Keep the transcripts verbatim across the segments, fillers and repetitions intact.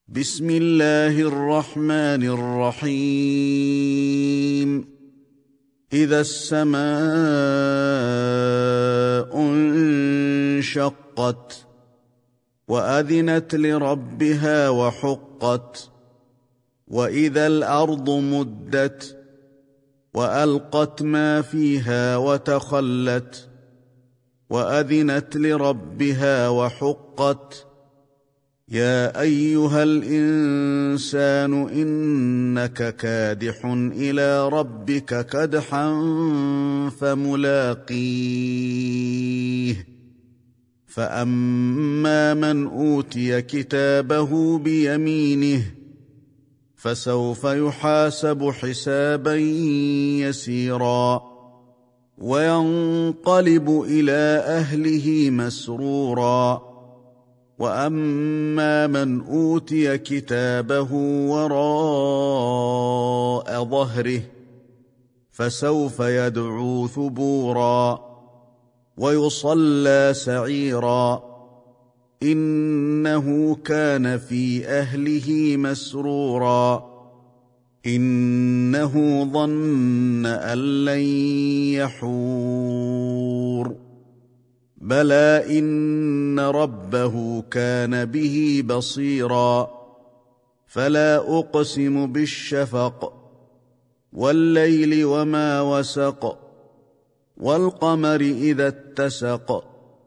بسم الله الرحمن الرحيم إذا السماء انشقت وأذنت لربها وحقت وإذا الأرض مدت وألقت ما فيها وتخلت وأذنت لربها وحقت يا أيها الإنسان إنك كادح إلى ربك كدحا فملاقيه فأما من أوتي كتابه بيمينه فسوف يحاسب حسابا يسيرا وينقلب إلى أهله مسرورا وأما من أوتي كتابه وراء ظهره فسوف يدعو ثبورا ويصلى سعيرا إنه كان في أهله مسرورا إنه ظن أن لن يحور بلى إن ربه كان به بصيرا فلا أقسم بالشفق والليل وما وسق والقمر إذا اتسق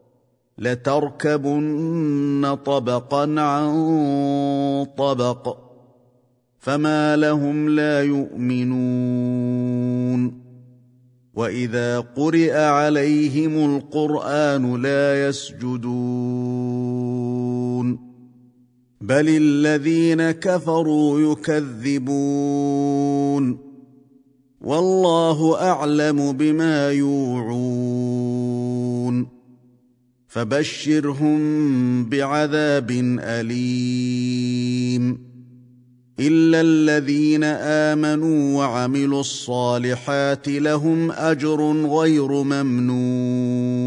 لتركبن طبقا عن طبق فما لهم لا يؤمنون وإذا قرئ عليهم القرآن لا يسجدون بل الذين كفروا يكذبون والله أعلم بما يوعون فبشرهم بعذاب أليم إلا الذين آمنوا وعملوا الصالحات لهم أجر غير ممنون